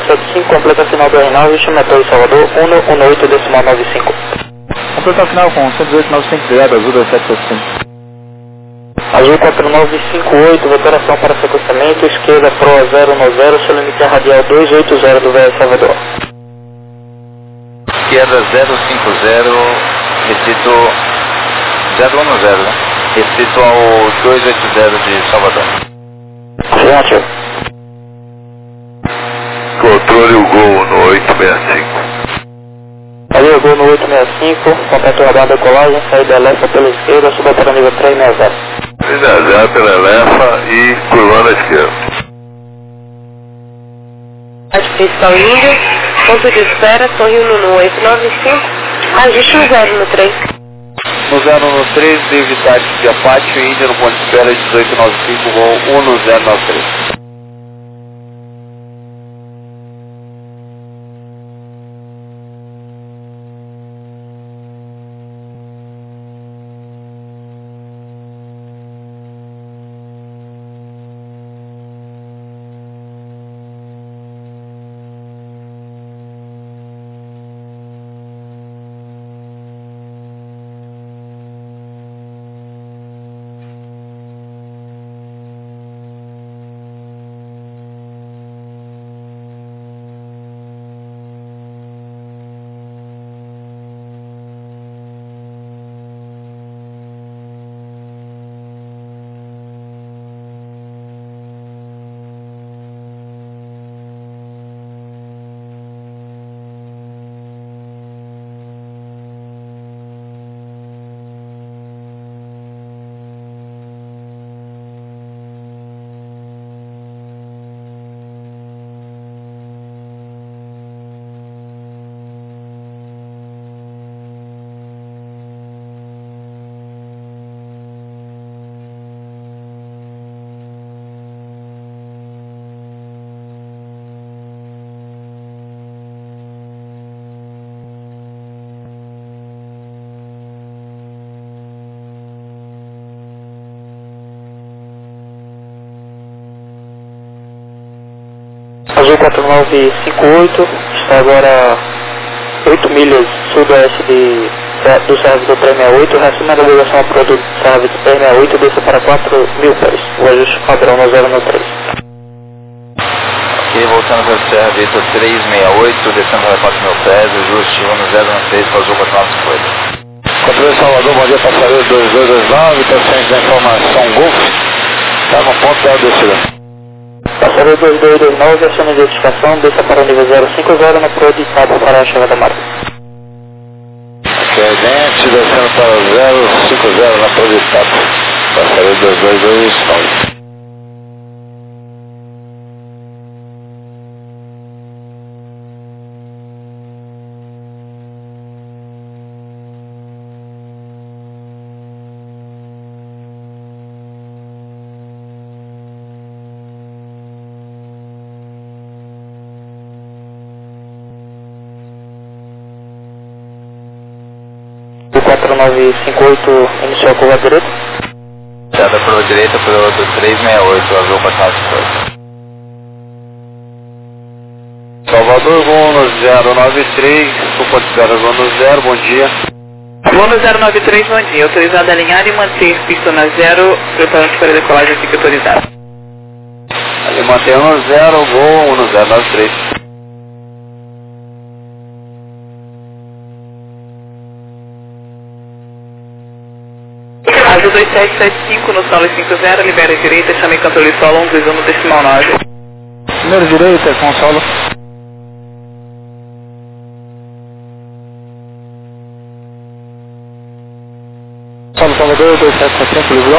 775, completa final do R9, Chametói, Salvador, 118,95. Completa final com 118,95, obrigado, Azul 2775. Azul 4958, operação para sequenciamento, esquerda Pro 090, seu limite radial 280 do VS Salvador. Esquerda 050, restrito 010, né? Restrito ao 280 de Salvador. Afirmativo. Controle o Gol no 865. Ali o Gol no 865, contato radar decolagem, saída Elefa pela esquerda, suba para nível 360. 360 pela Elefa e curvando à esquerda. Principal Índio, ponto de espera, Torre 1 no 895, ajuste no 0 no 3. No 0 no 3, David Type de Apache, Índia no ponto de espera 1895, voo 1093. Azul 4958, está agora 8 milhas sudoeste do servidor 368, resume a navegação ao produto do serviço 368 e desça para 4.000 pés, o ajuste padrão no 0 no 3. Ok, voltando para o Serra Vitor 368, descendo para 4.000 pés, ajuste 1093 para Azul 4958. Controle Salvador, bom dia, passageiro 2229, está sem informação Golf, está no ponto da descida. Passageiro 2229, aciona a identificação, desça para o nível 050 na proa de cabo para a chegada marca. Ok, dente, descendo para o 050 na proa de cabo. Passageiro 2229. O 4958 iniciou a curva direita. Entrada para a direita para o 368, Azul 4958. Salvador, voo no 093, o ponto de espera voo no 0, bom dia. Voo no 093, bom dia. Autorizado a alinhar e manter pista na 0, preparando para a decolagem fica autorizado. Ali mantém no 0, voo no 093. Azul 2775 no solo 50, libera a direita, chame controle solo 121 no decimal 9. Primeiro direita, com solo. Solo Salvador 2775, livrou.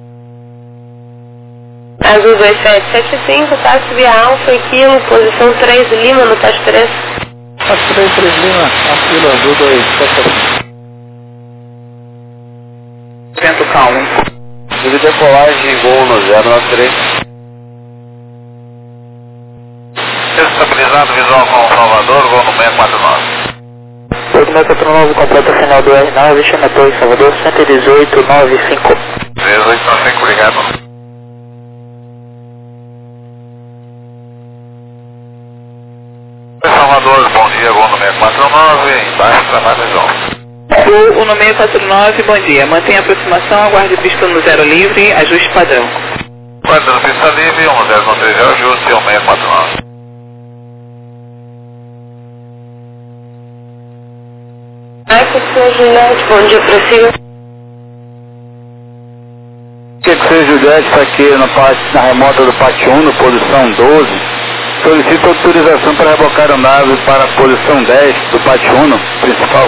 Azul 2775, táxi via Alfa e Kilo, posição 3 Lima no TAS 3. TAS 3 Lima, Aquilo, Azul 2775. Vento calmo. Nível de decolagem, voo no 093. Estabilizado visual com Salvador, voo no 649. 8649, completa final do R9, Chametói, Salvador, 118,95. 3895, obrigado. para mais visão. Gol 1649, bom dia. Mantenha a aproximação, aguarde pista no zero livre, ajuste padrão. Guardando pista livre, 1093 é o ajuste, 1649. Juliette, bom dia, prossiga. Secção Juliette está aqui na remota do pátio 1, no posição 12. Solicito autorização para rebocar a nave para a posição 10 do pátio 1 principal.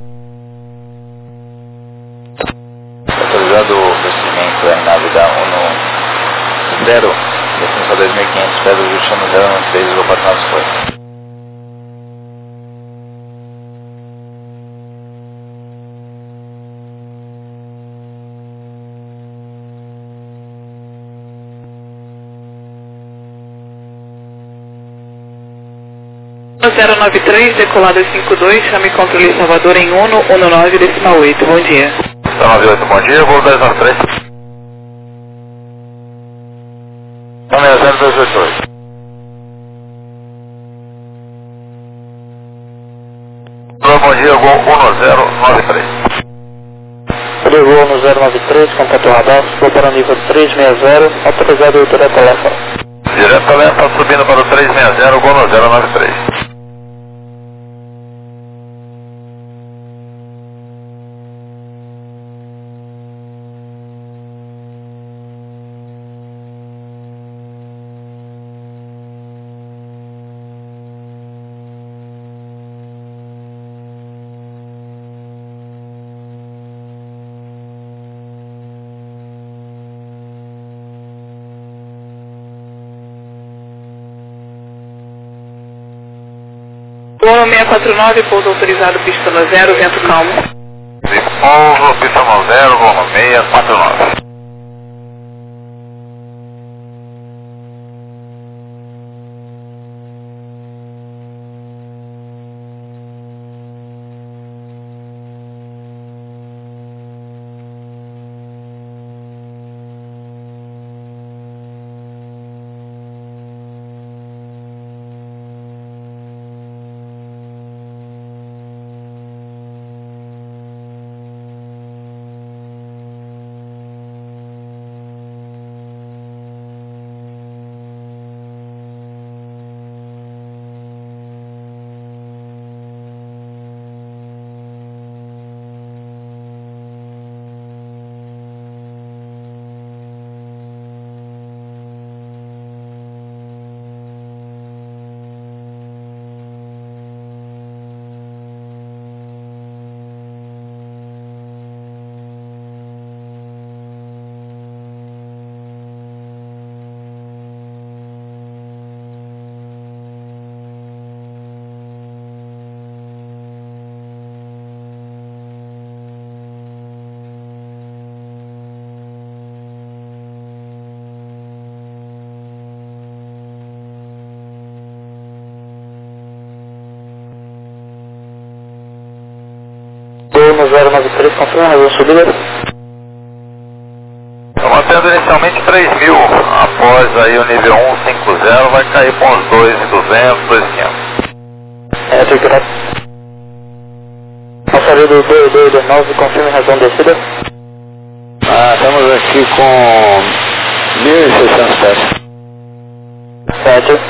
Autorizado o procedimento da nave da 1 0, descendo para 2500, pés ajuste no 093, vou passar as coisas. No 093, decolado 52, chame controle Salvador em 119,8. Bom dia. 98, bom dia, voo 1093. 160-282. Bom dia, voo 1093. Voo no 093, contato radar, vou para o nível 360, autorizado direto telefone. Direto telefone, subindo para o 360, voo no 093. Gol 649, pouso autorizado, pista no 0, vento calmo. De pouso, pista no 0, voo no 649. No 093, confirma a razão subida. Estou mantendo inicialmente 3.000, após aí o nível 150 vai cair com os 2.200, 2.500. Direto. Passageiro 2229, confirma a razão descida. Estamos aqui com 1.600 pés. Certo.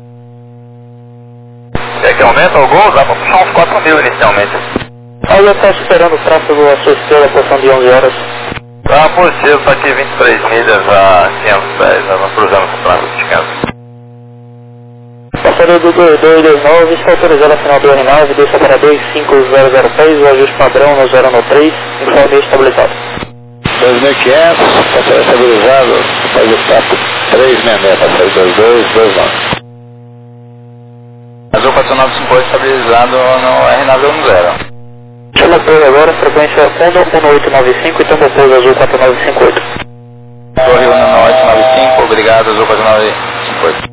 Quer que aumenta o gol? Dá para puxar uns 4.000 inicialmente. Olha, está esperando o tráfego à sua esquerda, posição de 11 horas. Tá positivo, está aqui 23 milhas a 500 pés, nós vamos cruzando com o tráfego de 500. Passageiro 2229, está autorizado a final do R9, desça para 2500 pés, o ajuste padrão no 093, informe estabilizado. 2.500, passageiro estabilizado, faz o papo 366, passageiro 2229. Azul 495 estabilizado no R910. Chama pouso agora, frequência 11895 e também pouso azul 4958. Torre 11895, obrigado, azul 4958.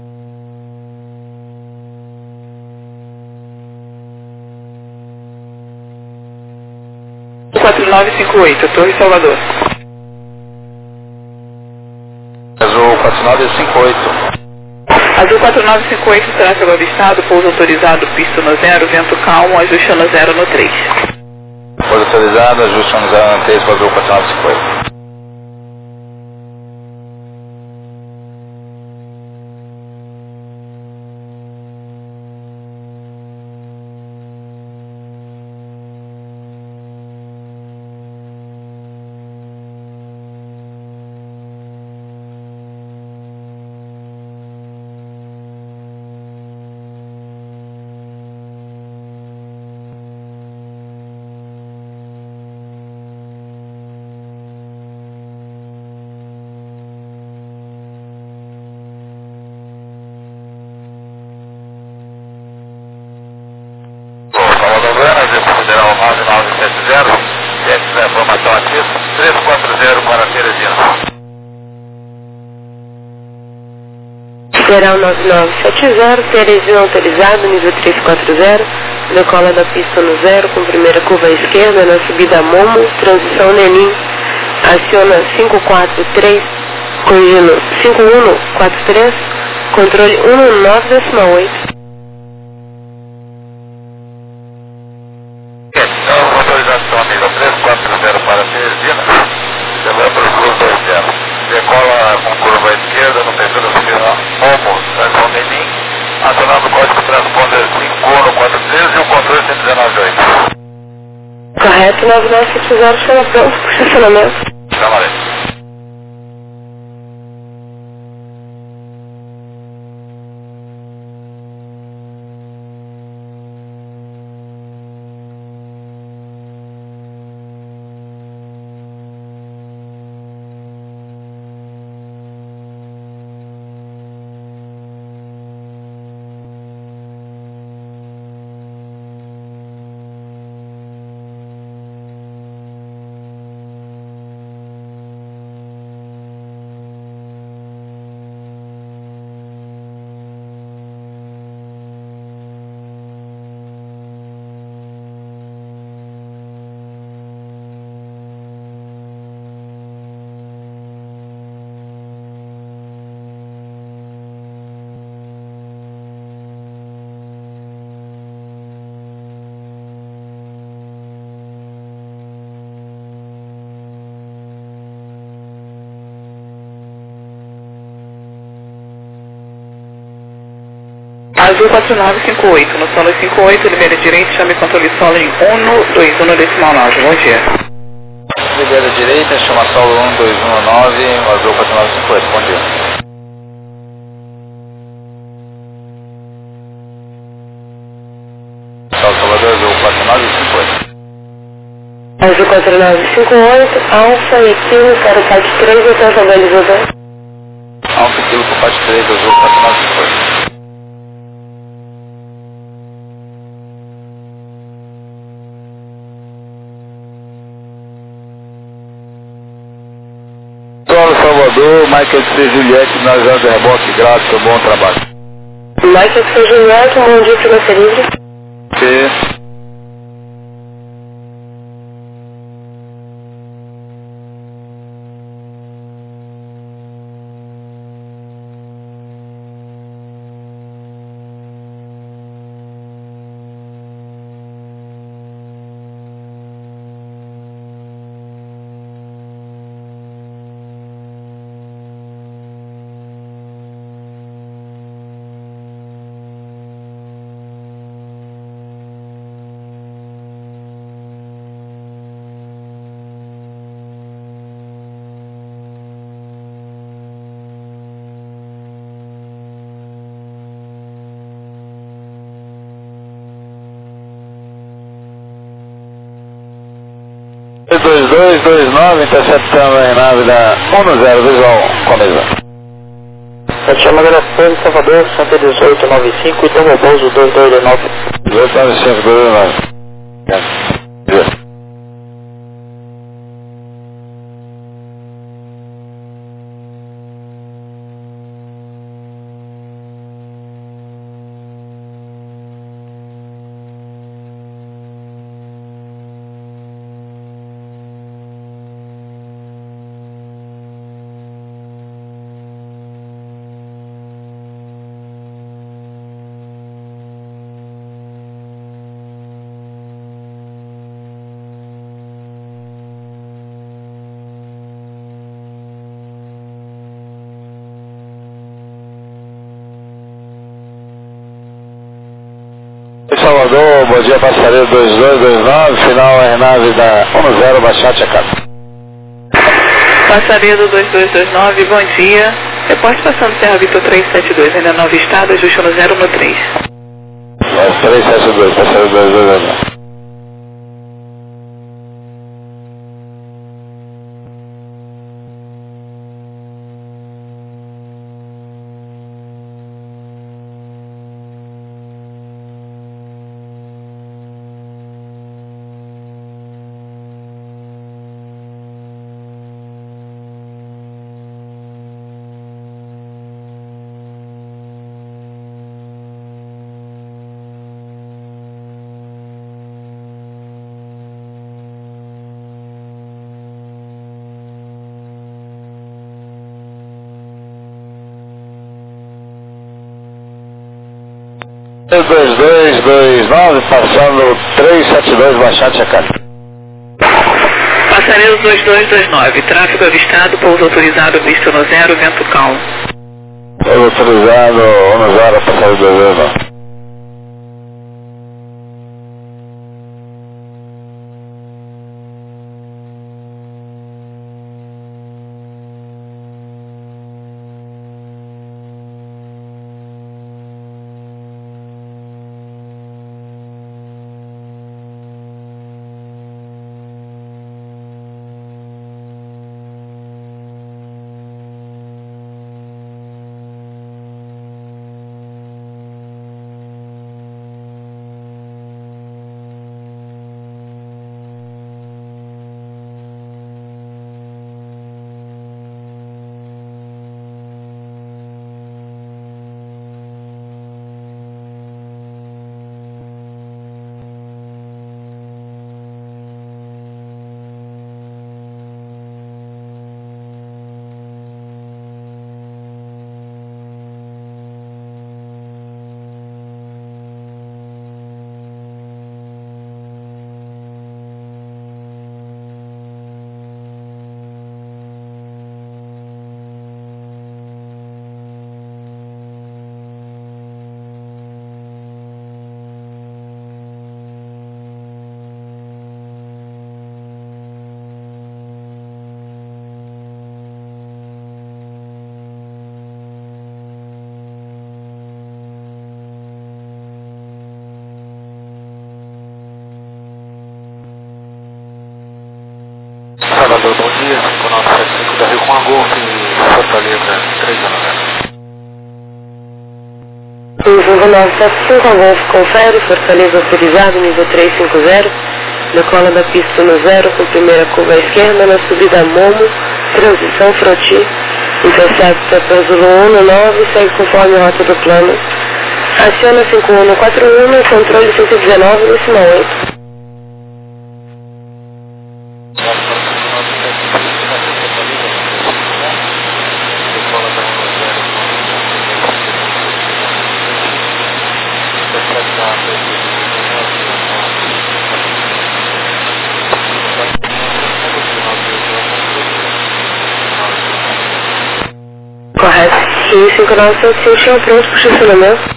Gol 4958, Torre Salvador. Azul 4958. Azul 4958, tráfego avistado, pouso autorizado, pista no 0, vento calmo, ajuste no 0 no 3. Pouso autorizado, ajuste no 0 no 3 para Azul 4958. Federal 9970, essa informação aqui, 340 para Teresina. Federal 9970, Teresina autorizado, nível 340, decola da pista no 0, com primeira curva à esquerda, na subida Momo, transição Nenim, aciona 543, corrigindo 5143, controle 119,8. Autorização, amigo, 340 para Teresina, lembra o curva 20. Decola com curva à esquerda, no terceiro subida Momo, transição Nenim, acionando o código transponder 5143 e o controle 119,8. Correto, 9970, chama pronto para estacionamento. Chamarei. Azul 4958, no solo 58, libera direito, chame controle solo em 121 decimal 9. Bom dia. Libera direita, chama solo 1219, Azul 4958, bom dia. Salvador, Azul 4958. Azul 4958, Alfa e Kilo para o PAT 3, então estabilizador. Alfa e Kilo para o PAT 3, Azul 4958. Salvador, Michael C. Juliette, finalizando de reboque, graças, bom trabalho. Michael C. Juliette, bom dia, frequência livre. C. E 2229, interceptando a nave da 10, visual, Comisa. Chama Grafone, Salvador, 11895 e toma o pouso 2229. 295, 229. Salvador, bom dia, passageiro 2229, final aeronave da 10, Baixate a casa. Passageiro 2229, bom dia. Reporte passando Serra Vitor 372, ainda não avistado, ajuste no 0 no 3. 372, passageiro 2229. Passageiro 2229, passando 372, Baixate a casa. Passageiro 2229, tráfego avistado, pouso autorizado, visto no 0, vento calmo. Pouso autorizado, 10, passageiro 2229. Salvador, bom dia, 5975 da Rio com a Golf, Fortaleza, 309. 5975 a Golf confere, Fortaleza autorizado, nível 350, decola da pista no 0, com primeira curva à esquerda, na subida Momo, transição Froti, intercepta Transulo 19, segue conforme a rota do plano, aciona 5141, controle 119, decimal 8. Correto. E 5975 estão prontos para o estacionamento.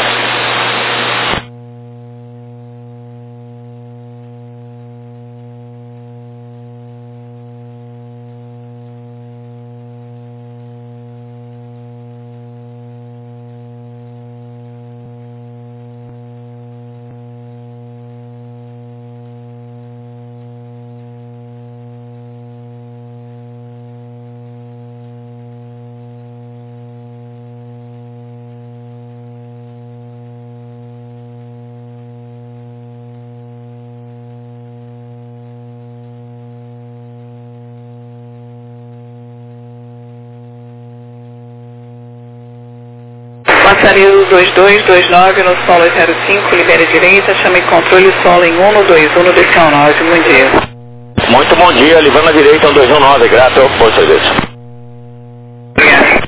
Passarinho 2229 no solo 05, libere direita, chame controle solo em 121 decimal 9, bom dia. Muito bom dia, levando à direita 1219, grato, bom serviço. Obrigado.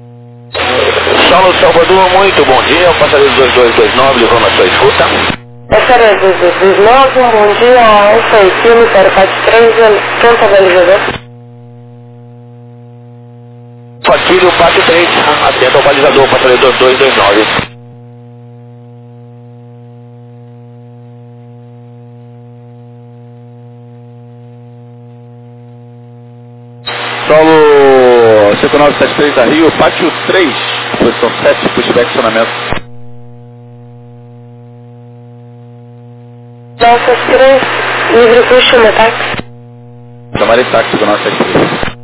Saulo Salvador, muito bom dia, passageiro 2229, levando a sua escuta. Referência dos 9, bom dia, Alfa e Kilo 043, pronto balizador. Faquilho 43, atento ao balizador, patrulhador 229. Solo 5973 da Rio, pátio 3, posição 7, pushback acionamento. Nossas 3, livre push, uma táxi. Chamarei táxi 5973.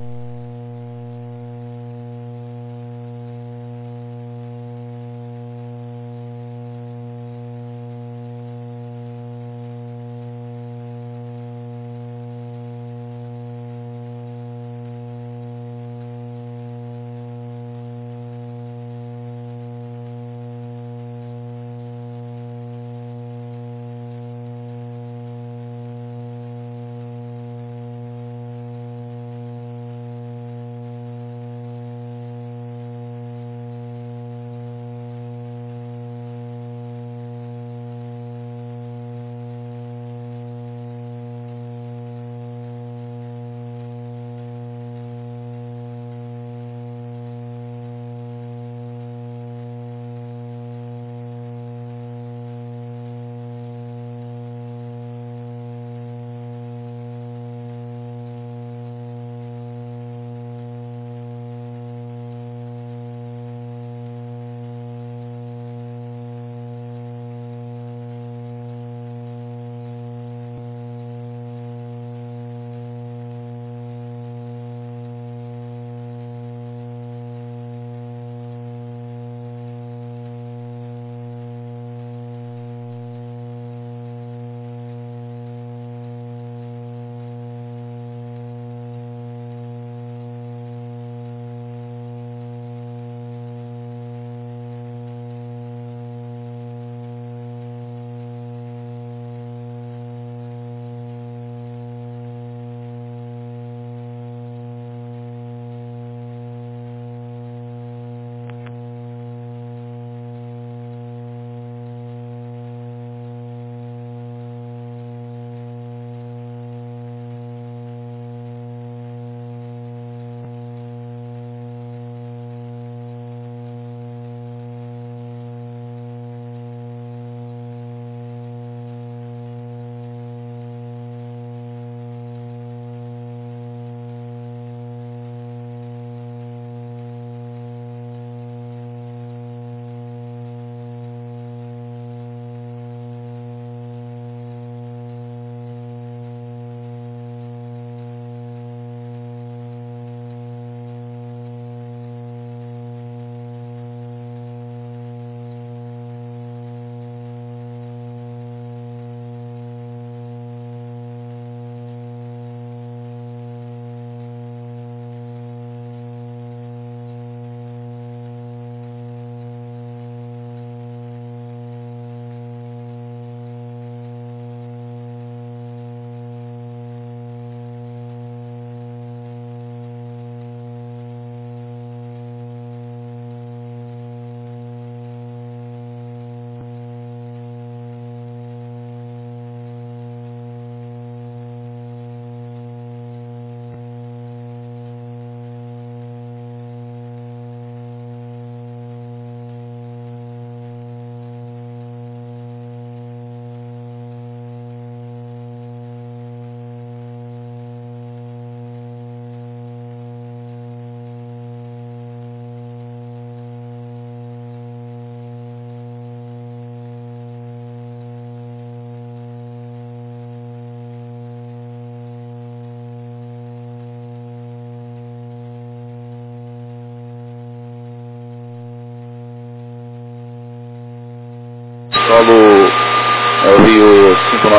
Solo é o Rio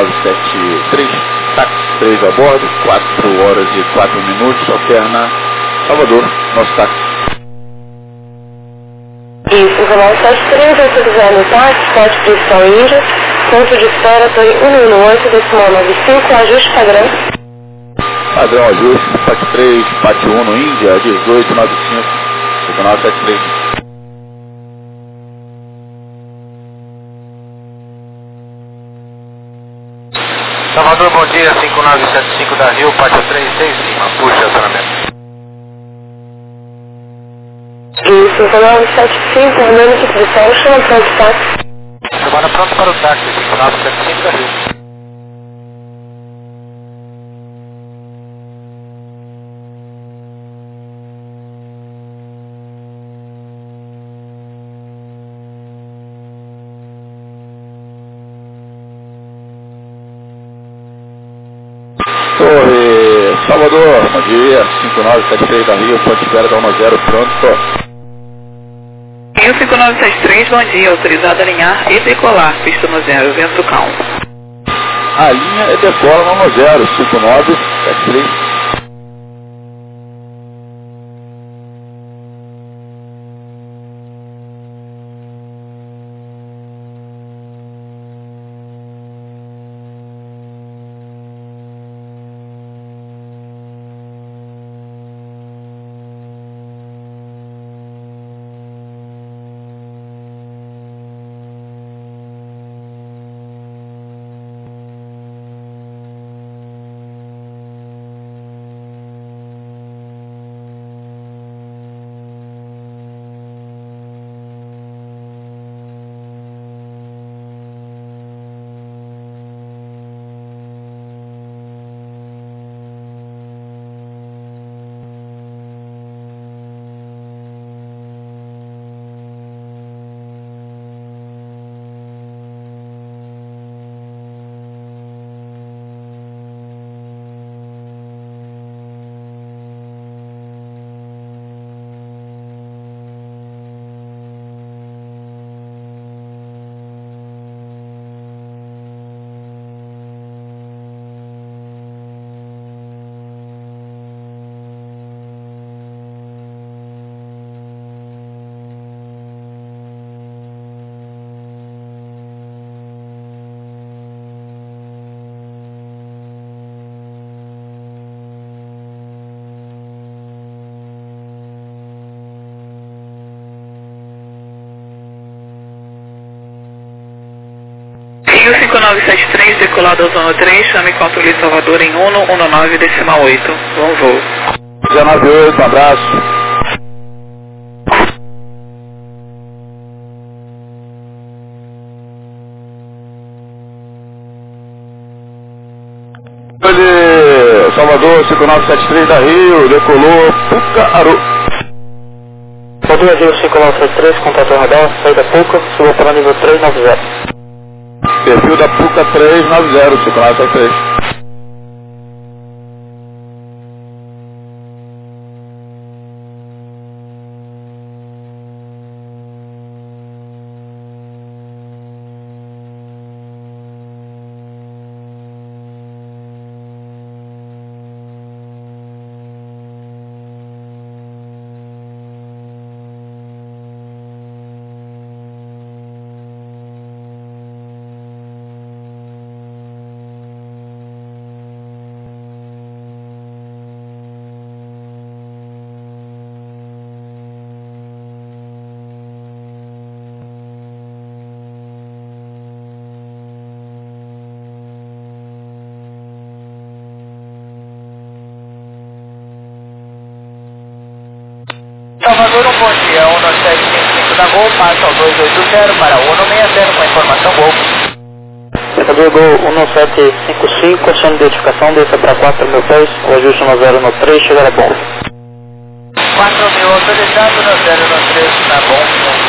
5973, táxi 3 a bordo, 4 horas e 4 minutos, alterna Salvador, nosso táxi. Isso, 5973, autorizado no táxi, pode pressão Índia, ponto de espera, torre 118, decimal 95, ajuste padrão. Padrão ajuste, pátio 3, pátio 1 no Índia, 1895, 5973. Salvador, bom dia, 5975 da Rio, pátio 3, em cima, puxa acionamento. E 5975, Orlando de Cristal, chama pronto táxi. Chamada pronto para o táxi, 5975 da Rio. Torre Salvador, bom dia, 5973 da Rio, ponte espera da 10, pronto. Rio 5973, bom dia, autorizado a alinhar e decolar, pista no 0, vento calmo. A linha é decola no 10, 5973. Rio 5973, decolado ao zona 3, chame controle Salvador em 119,8, bom voo. 198, um abraço. Salvador, 5973 da Rio, decolou Pucaru. Salvador Rio 5973, contato radar, saída Puca, subiu para nível 390. Perfil da Puca 390, 5973. Salvador, um bom dia, 1755 da Gol, passa ao 280 para 160 com a informação Gol. Salvador Gol 1755, ação de identificação, desça para 4.000 pés, o ajuste no 0 no 3, chegar a bom. 4.000 autorizado no 0 no 3, na Gol,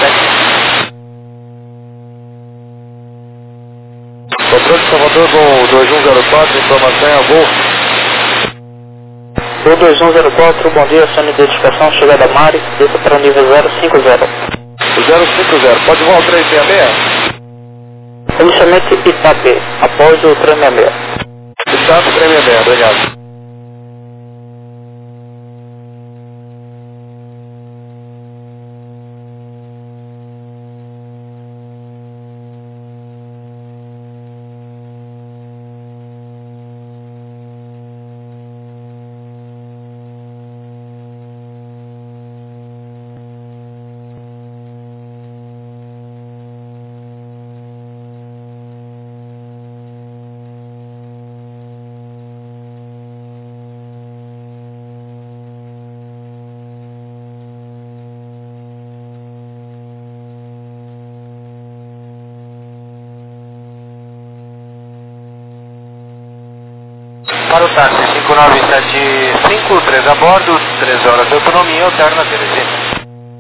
17. Controle de Salvador Gol 2104, informação é a Gol. Gol 2104, bom dia, ação de identificação, chegada a Mari, desça para o nível 050. 050, pode voar o 366? Inicialmente Itape, após o 366. Itape 366, obrigado. Para o táxi 5975, 3 a bordo, 3 horas de autonomia, alterna Teresina.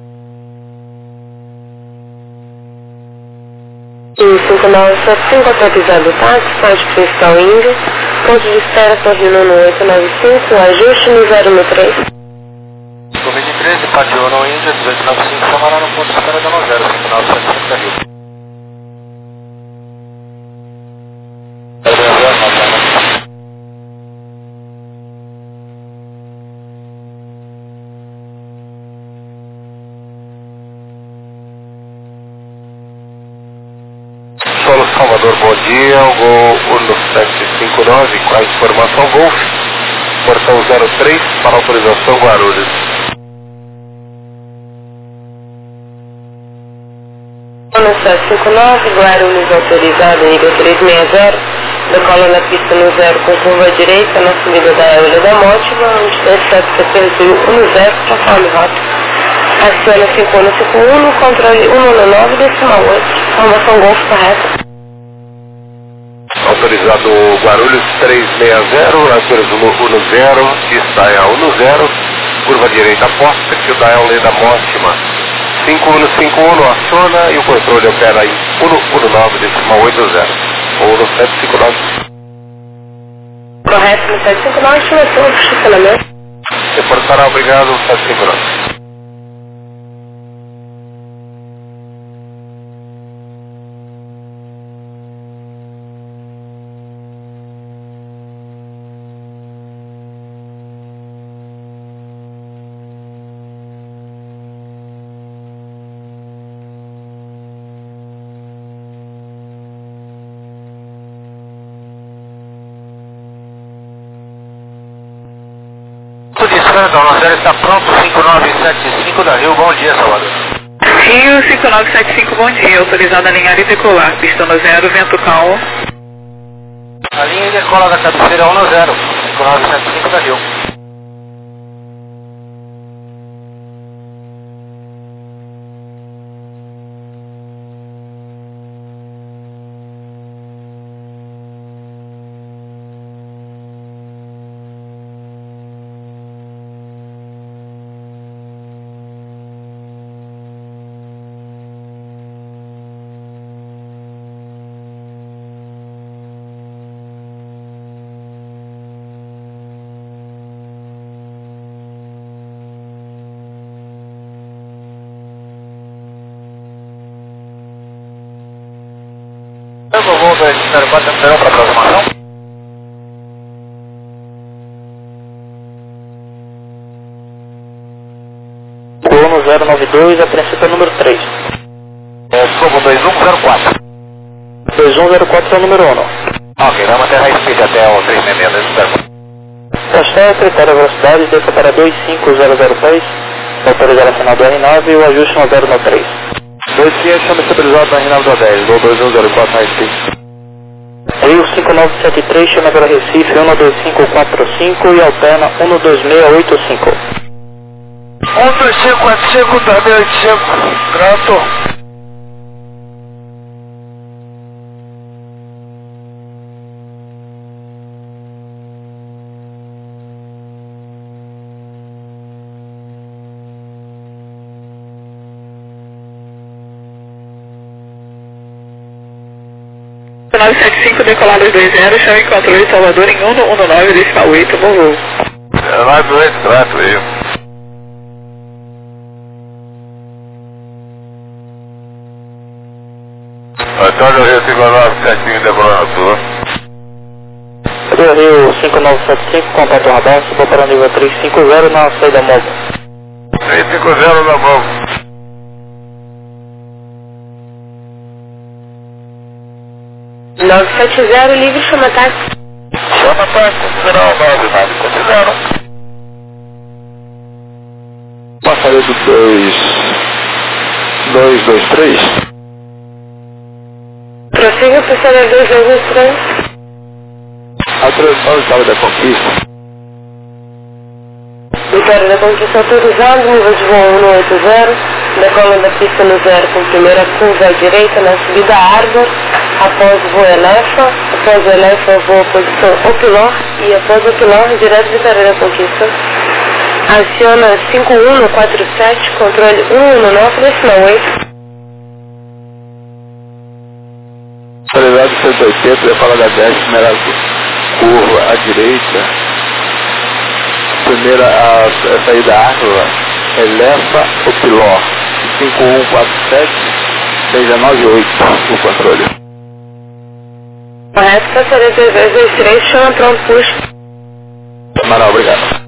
E 5975, autorizado o táxi, ponte principal Índia, ponto de espera Torrino no 895, ajuste no 013. Covid 13, Pátio no Índia, 1895, chamará no ponto de espera da 05975 da Rio. Solo Salvador, bom dia, o Gol 1759, com a informação Golf, portão 03 para autorização Guarulhos. Solo 759, Guarulhos autorizado, nível 360, decola na pista no 0 com curva à direita, na subida da Ilha da Mótiva, onde está CP 10, conforme rota. Aciona 5151, controle 119, decimal 8, informação Golf correta. Autorizado Guarulhos 360, autoriza 10, dial 10, curva direita posta, perfil dial lei da Mótima. 5151 aciona e o controle opera em 119, decimal 80, ou no 759. Correto, no 759, estimação do estacionamento. Reportará, obrigado, 759. Então, o 0 está pronto, 5975 da Rio, bom dia, Salvador. Rio 5975, bom dia, autorizado a alinhar e decolar, pista no 0, vento calmo. A linha e decola da cabeceira 1 no 0, 5975 da Rio. Eu vou ver se o pode ter outra programação. Gol 092, a princípio é número 3. Como 2104. 2104 é o número 1. Ok, vamos manter high speed até o 366. Tá certo, critério de velocidade, desça para 25006, autorizar a final do R9 e o ajuste no 093. 2500 chama estabilizado na Rinaldo 10, Gol 2104 high speed. Rio 5973, chama pela Recife 12545 e alterna 12685. 12545, também 85, grato. O 975, decolado 20, chame controle de Salvador em 119, decimal 8, bom voo. É mais do 8, grato aí. Antônio Rio 5975, decolado tua. Rio 5975, contato radar, suba para o nível 350 na saída móvel. 350 na mão. Rio 970, livre, chama táxi. Chama táxi, final 970. Passaredo 223. Prossiga para o celular 223. A transição estava da conquista. Vitória da Conquista autorizado, nível de voo 180, decola da pista no 0 com primeira curva à direita na subida Arbor, após o voo Elefa, após o Elefa voo posição Opilor e após o Opilor direto de Vitória da Conquista. Aciona 5147, controle 119,8. Autorizado 180, vai falar da 10, primeira curva à direita. Primeira a saída Áquila, Elefa Opilor, 5147, 698, o controle. Correto, passaria 3223, chama pronto, puxa. Amaral, obrigado.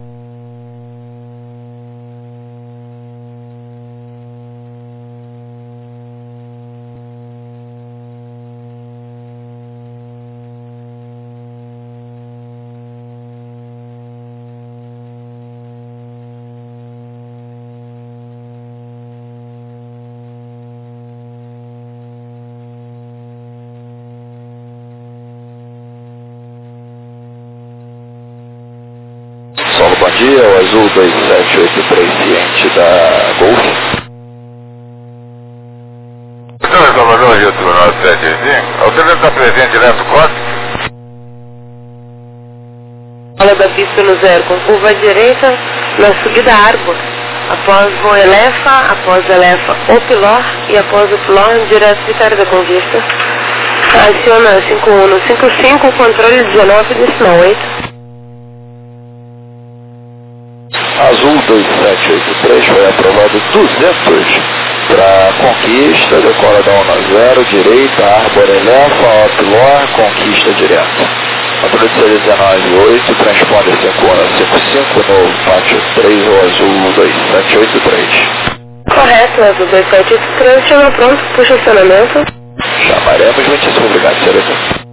Bom dia, o Azul 2783 ciente da Golf. Então, Salvador, Rio 975, o telefone está presente direto do código? Fala da pista no 0 com curva à direita na subida Árbor. Após o Elefa, após o Elefa Opilor e após o Opilor direto de Vitória da Conquista. Aciona 5155, controle 19,8. Azul 2783 foi aprovado 200 para Conquista, decola da 10, direita, Árbor Elefa, Opilor, Conquista direto. Controle de 198, transponder 5155 no pátio 3 ou Azul 2783. Correto, Azul 2783, chama pronto, puxa acionamento. Chamaremos, muitíssimo obrigado, senhorita.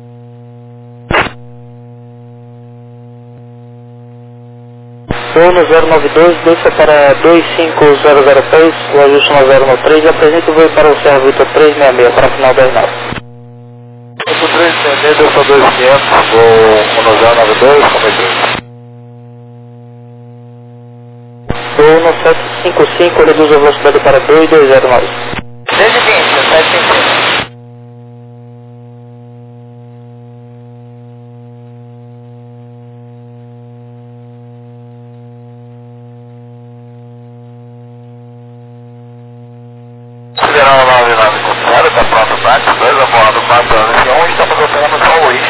Voo no 0912, desça para 25003, o ajuste no 093, apresenta o voo para o Serra Vitor 366, para a final 10 O 366, desça 2500, voo no 092, como é que Voo no 755, reduz a velocidade para 2209. 220, 750. Federal 990, está pronto o táxi, 2 a bordo, 4 anos e 1, estamos operando São Luís.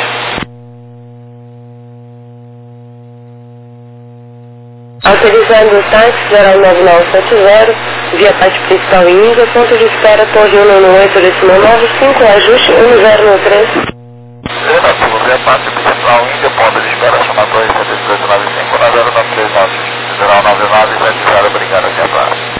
Autorizando o táxi 09970, via parte principal em Índia, ponto de espera Torre 198, decimal 95, ajuste 1093. Negativo, via parte principal Índia, ponto de espera, chama Torre 7895, na 0939, Federal 9970, obrigado, aqui atrás.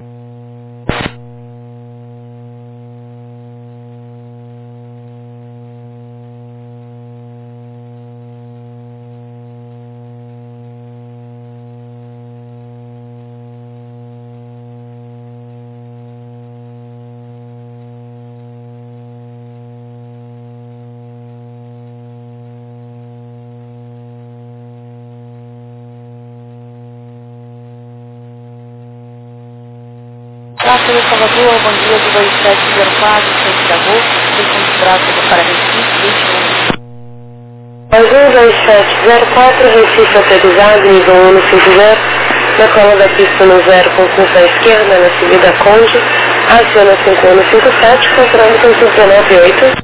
Tráfego Salvador, bom dia de 2704, centro da Golf, sessão de tráfego para Recife, 21. Azul 2704, Recife autorizado, nível 150, decola da pista no 0 com curva à esquerda, na subida Conde, aciona 5157, controle com 198.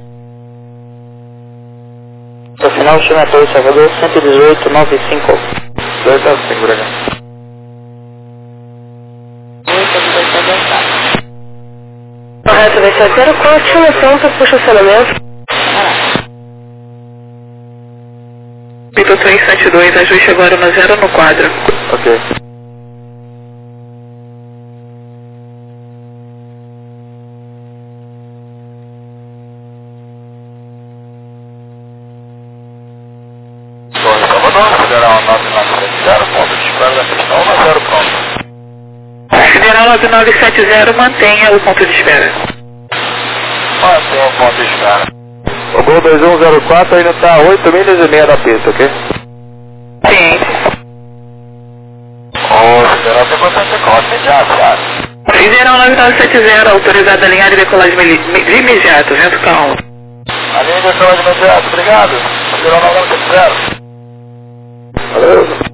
Para a final, chama Torre Salvador 11895. 205, obrigado. Correto, 2704, chama pronto, puxa acionamento. Vitor 372, ajuste agora no 0 no quadro. Ok. Torre Salvador, Federal 9970, ponto de espera da questão na 0 pronto. Federal 9970, mantenha o ponto de espera. Mantenha o ponto de espera. O Gol 2104 ainda está a 8 milhas e meia da pista, ok? Sim. O Federal tem bastante decola imediato, cara. Federal 9970, autorizado a alinhar e decolar de imediato, vento calmo. A linha de ação de imediato, obrigado. Federal 970. Valeu.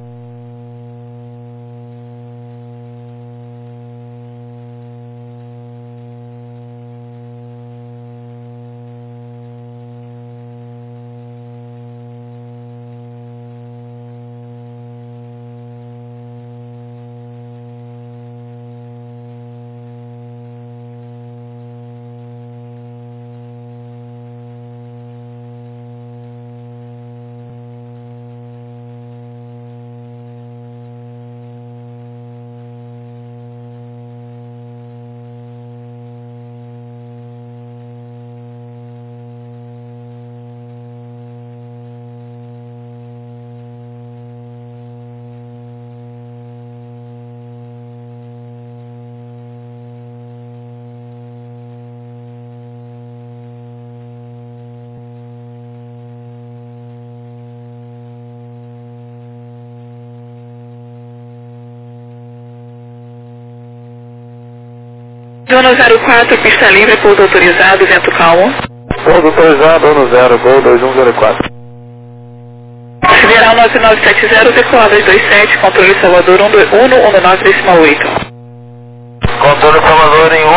Zona 04, pista livre, pouso autorizado, vento calmo. Pouso autorizado, 10, Gol 2104. Sideral 9970, decolada 27, controle Salvador 119,8. Controle Salvador em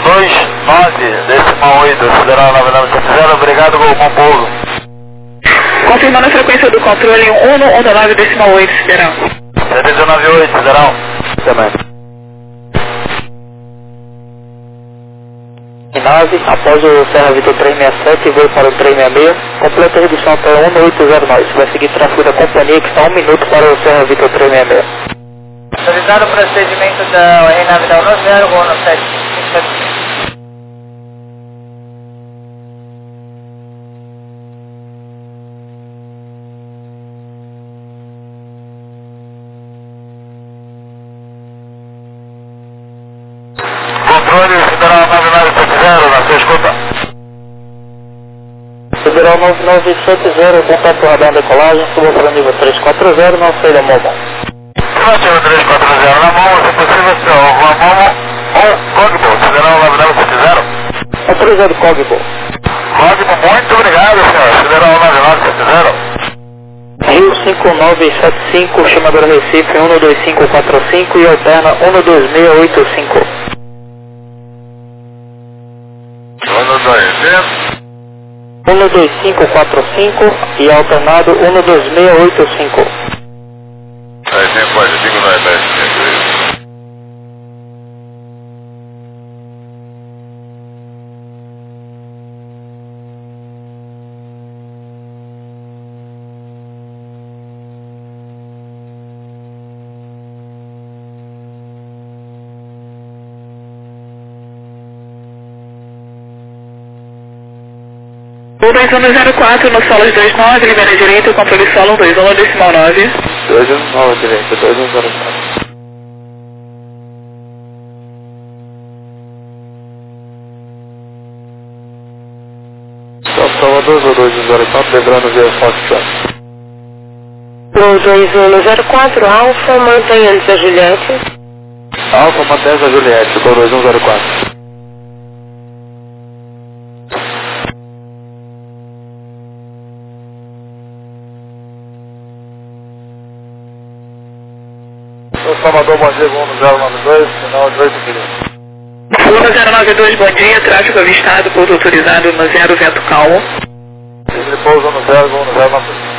129,8. Sideral 9970, obrigado, Gol com pouso. Confirmando a frequência do controle em 119,8, Sideral. 798, Sideral. Também. 9, após o Serra Vitor 367, veio para o 366, completa a redução até 1809. Vai seguir tráfego da companhia que está 1 minuto para o Serra Vitor 366. Autorizado o procedimento da RNAV da 90, Gol 97. Controle Sideral 9970, na sua escuta. Sideral 9970, contato radar decolagem, suba para o nível 340, não sei da Momo. Afirmativo 340 na mão, se possível, senhor, uma Momo ou Cogbo, Sideral 9970. Autorizado Cogbo. Cogbo, muito obrigado, senhor, Sideral 9970. Rio 5975, chamadora Recife 12545 e alterna 12685. 12545 e alternado 12685. Aí tem pode, digo não é bem. O 2104 no solo 29, libera direito, controle solo 21,9. 219 direita, 2104. Salvador 2104, lembrando via Foxtrot. No 2104, Alfa, mantenha antes a Juliette. Alfa, mantém a Juliette, 2104. Salvador, bom dia, Gol 092, final de 8 minutos. Luna 092, bom dia, tráfego avistado, pouso autorizado no 0, vento calmo. Ele pousa no 0, Gol 092.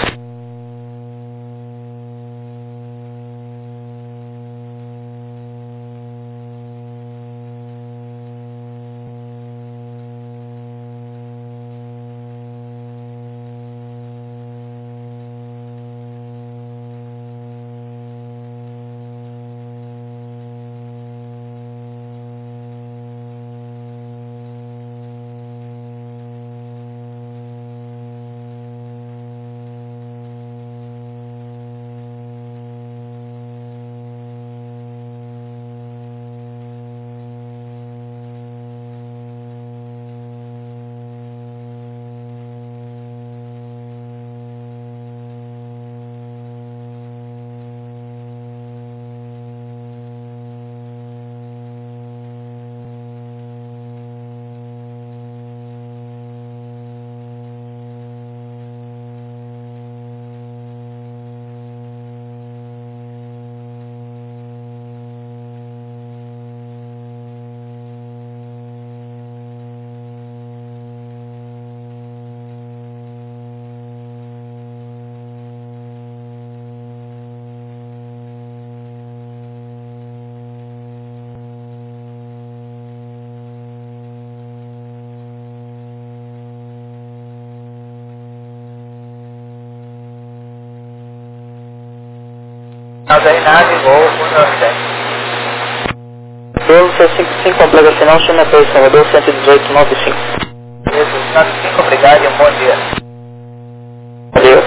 da Renave, Gol 197. Gol 55, completa final, chama apoio Salvador 11895. Isso, 95, obrigado e um bom dia. Valeu.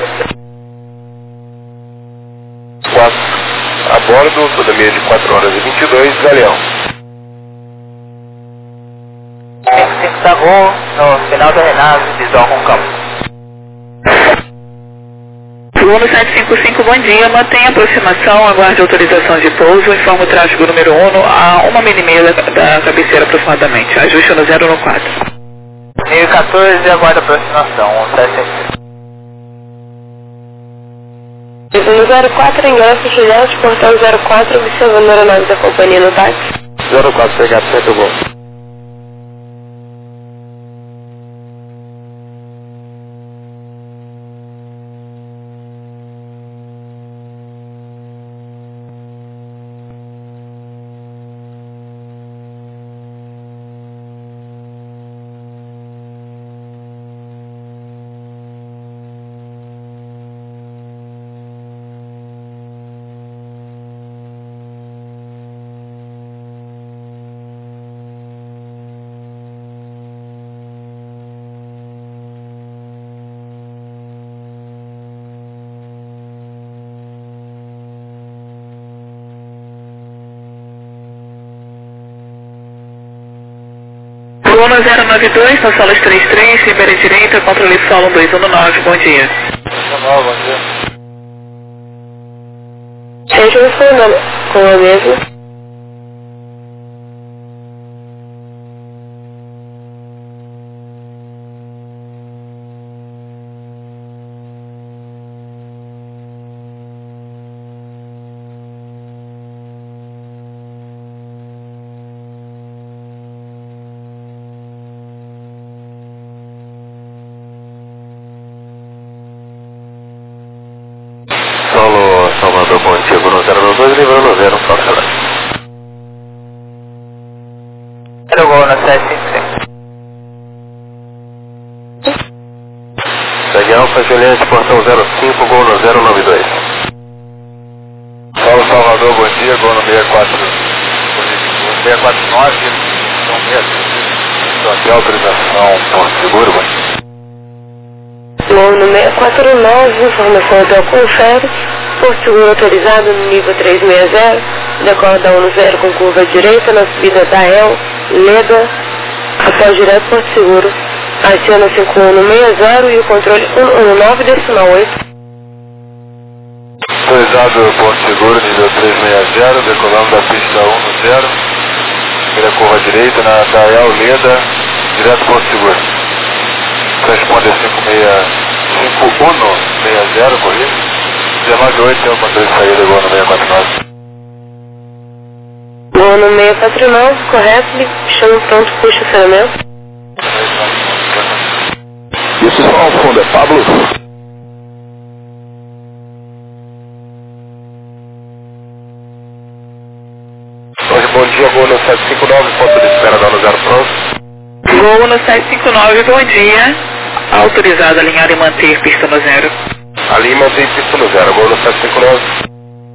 4. A bordo, toda meia de 4 horas e 22, Galeão. 55 da Gol, no final da Renave, visual com campo. Segundo 755, bom dia. Mantenha a aproximação, aguarde autorização de pouso, informa o tráfego número 1 a 1 milha e meia da cabeceira aproximadamente. Ajuste no 0 no 4. 1014, aguarda aproximação, 755. No 04, ingresso Juliette, portão 04, observando a aeronave da companhia no táxi. 04, pegado, certo, Gol. Luna 092, na sala 33, libera direita, controle solo 219, bom dia. Bom dia. Seja informando com a mesma. Solo Salvador, bom dia, Bruno 092, livrando 0, próximo. Era Gol na 755. Segue Alfa Juliette, portão 05, Gol no 092. Solo Salvador, bom dia, Gol no 64. 649, então mesmo. Aqui autorização, Porto Seguro, bom. Gol no 649, informação até o confere. Porto Seguro autorizado no nível 360, decola da 10 com curva direita na subida da El, Leda, após direto Porto Seguro. Aciona 5160 e o controle 119,8. Autorizado Porto Seguro, nível 360, decolando da pista 10, primeira curva direita na Dael Leda, direto Porto Seguro. Responde 5160, corrido. 198 tem o controle de saída, Gol no 649. Gol no 649, correto, chama pronto, puxa o acionamento. Isso só ao fundo, é Pablo. Hoje, bom dia, Gol no 759, ponto de espera da 0 pronto. Gol no 759, bom dia. Autorizado a alinhar e manter pista no 0. Ali mantém pista no 0, Gol no 759.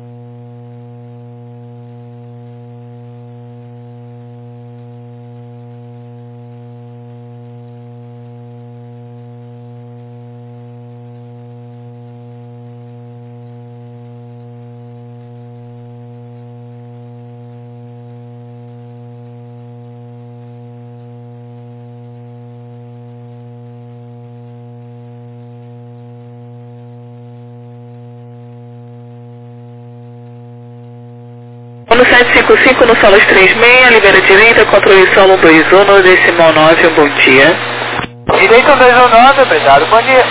No 755, no solo 36, libera direita, controle solo 21, decimal 9, bom dia. Direito 219, obrigado, bom dia.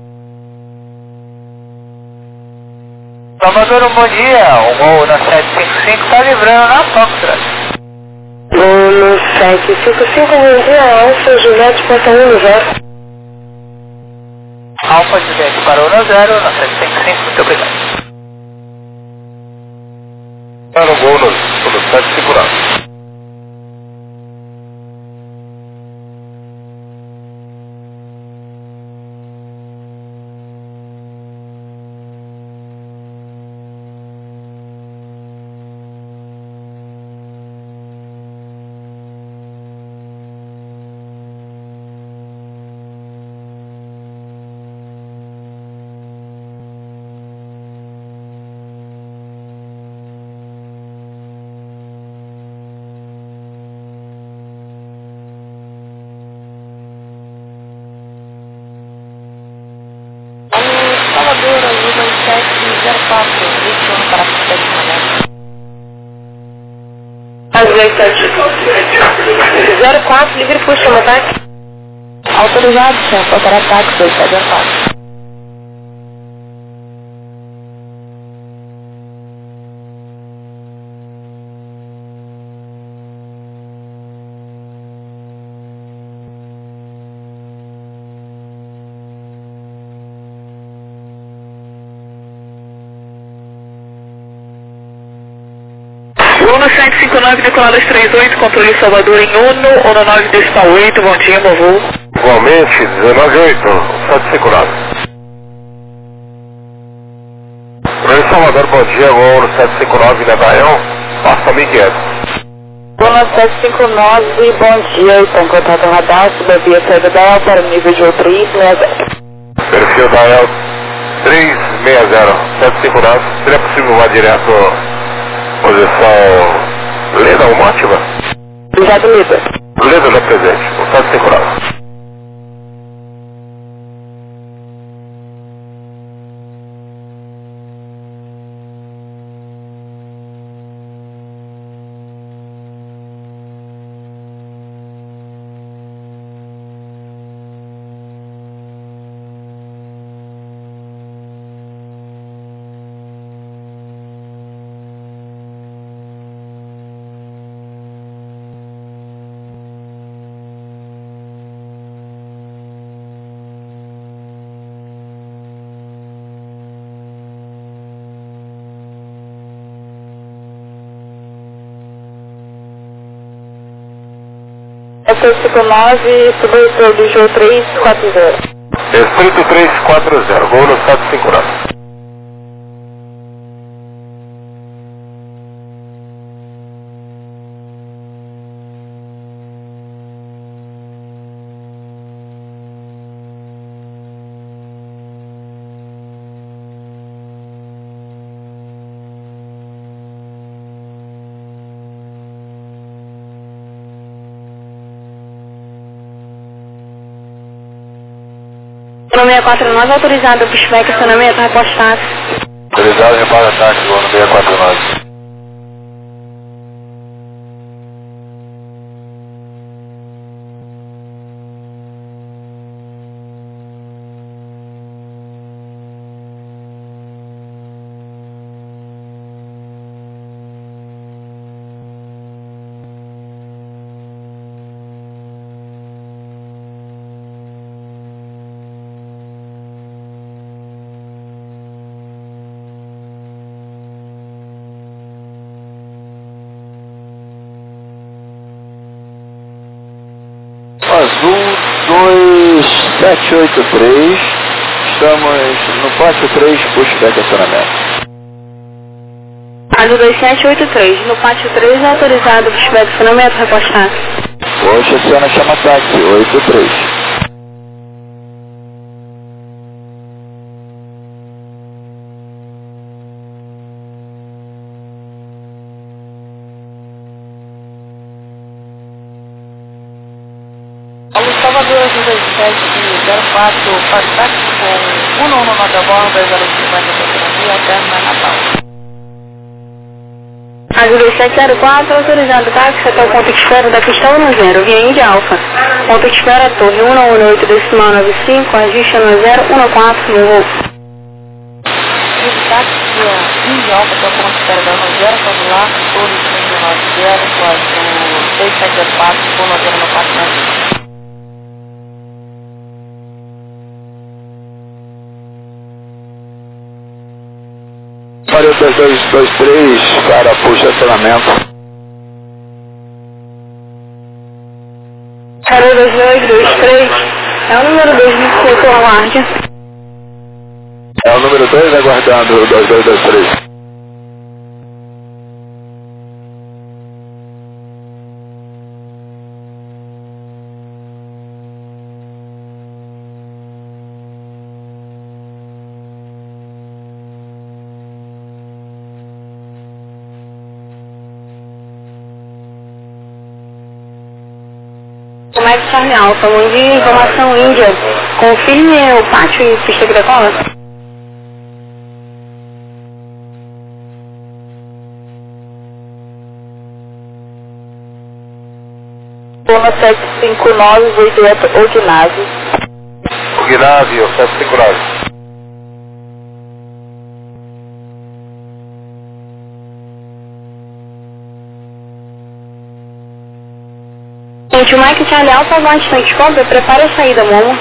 Salvador, um bom dia. O Gol na 755 está livrando na Foxtrot. Gol no 755, bom dia, Alfa Juliette, portão 10. Alfa Juliette parou no 0, na 755, muito obrigado. Está no Gol no 759. 04, livre puxa, chama táxi. Autorizado, senhor, qualquer ataque, 2704. Uno 759, decoladas 38, controle Salvador em Uno 9 decimal 8, bom dia, meu voo. Igualmente, 198, 759. Controle Salvador, bom dia, Uno 759, Levael, passa 1500. Uno 759, bom dia, está em contato com radar, subavia saída da El para o nível de O360. Perfil da El 360, 759, seria possível voar direto posição Leda ou Mótiva? Obrigado, Leda. Leda já presente, o 759. É 759, subversor do Jogo 340. Distrito 340, voo no 759. Uno 649, autorizado, pushback, acionamento, repostar. Autorizado, repara ataque, voo no 649. Azul 2783, estamos no pátio 3, pushback acionamento. Azul 2783, no pátio 3, autorizado, pushback, acionamento, repostar. Hoje aciona chama táxi 83. Salvador 2704, faz táxi com 119 a bordo, 2050 autonomia até Natal. Azul 2704, autorizado, táxi até o ponto de espera da pista 10, via Índia Alfa. Ponto de espera, torre 118 decimal 95, ajuste no 014, meu voo. Esse táxi via Índia Alfa até o ponto de espera da 10, celular, torre 590, quase 6704, com 90 no 4. 4223 para puxa acionamento. 02223, é o número 2 do setor alarde. É o número 2 aguardando o 2223. Comércio Charme Alfa, bom dia, informação Índia. Confirme o pátio e pista que decola. Zona 759, voo direto ou ginásio. O ginásio, 759. Gente, o Mike Charlie Alpha, aguante tanque cobra, prepare a saída, Momo.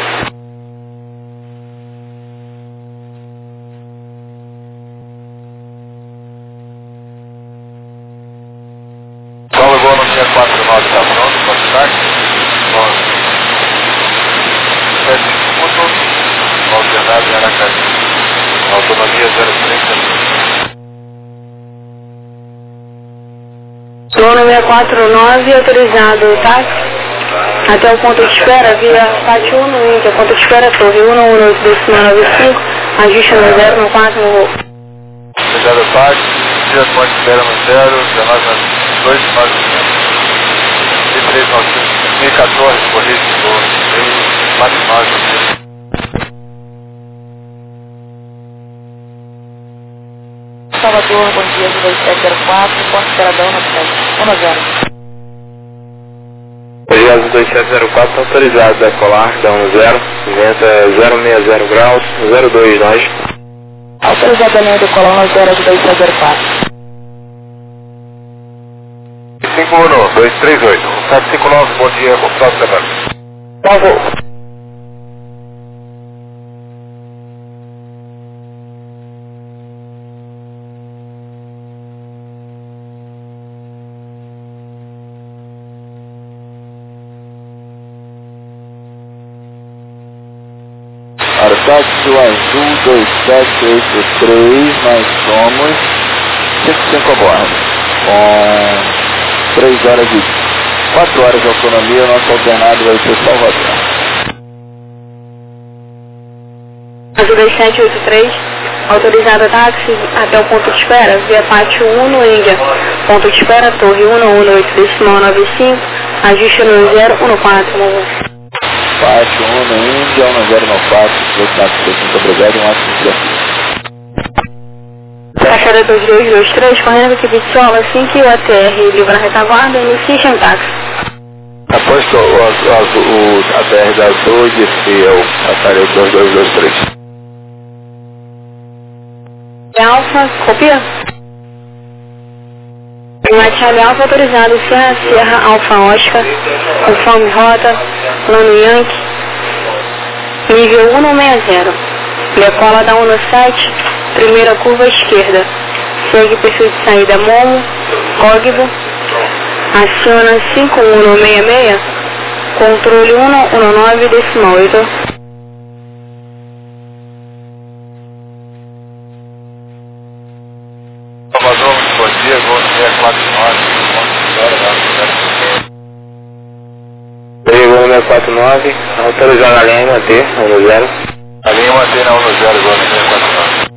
Paulo Gol no 649, tá pronto, pode estar? 7 minutos, alternado em Aracaju. Autonomia 030. Zona 649, autorizado táxi. Até o ponto de espera, via Pátio 1, Índia, ponto de espera, torre 118-95, ajuste no 0, no 4, no voo. Obrigado, táxi. Dia ponto de espera no 0, 19 e 395, 2014, corrida de voo, mais 9. Salvador, bom dia, 2704, ponto de espera da 190. Obrigado, 2704, autorizado decolar, da 10, vento 060 graus, 02 nós. Autorizado a linha do colão 0 de 2704. 51, 238, 759, bom dia, bom final de semana. Bom voo. Táxi Azul 2783, nós somos 55 a bordo, com 3 horas de 4 horas de autonomia, o nosso alternado vai ser Salvador. Azul 2783, autorizado táxi até o ponto de espera, via Pátio 1 no Índia, ponto de espera, torre 118-95, ajuste no 014, no voo. Pátio 1 no Índia, 1094, muito obrigado, um ótimo dia. Taxada 2223, correndo aqui de solo, assim que o ATR livra a retaguarda, inicie em táxi. Após o ATR da Azul, disse eu, passarei 2223. Alfa, copia? Charlie Alfa autorizado, Sierra Alfa Oscar, conforme rota, plano Yankee, nível 160, decola da 17, primeira curva esquerda, segue perfil de saída Momo, Código, aciona 5166, controle 119 decimal 8. Salvador, bom dia, gol 649, Pegou no 649, autorizado a linha manter, 10. a linha mantém na 10, gol 649.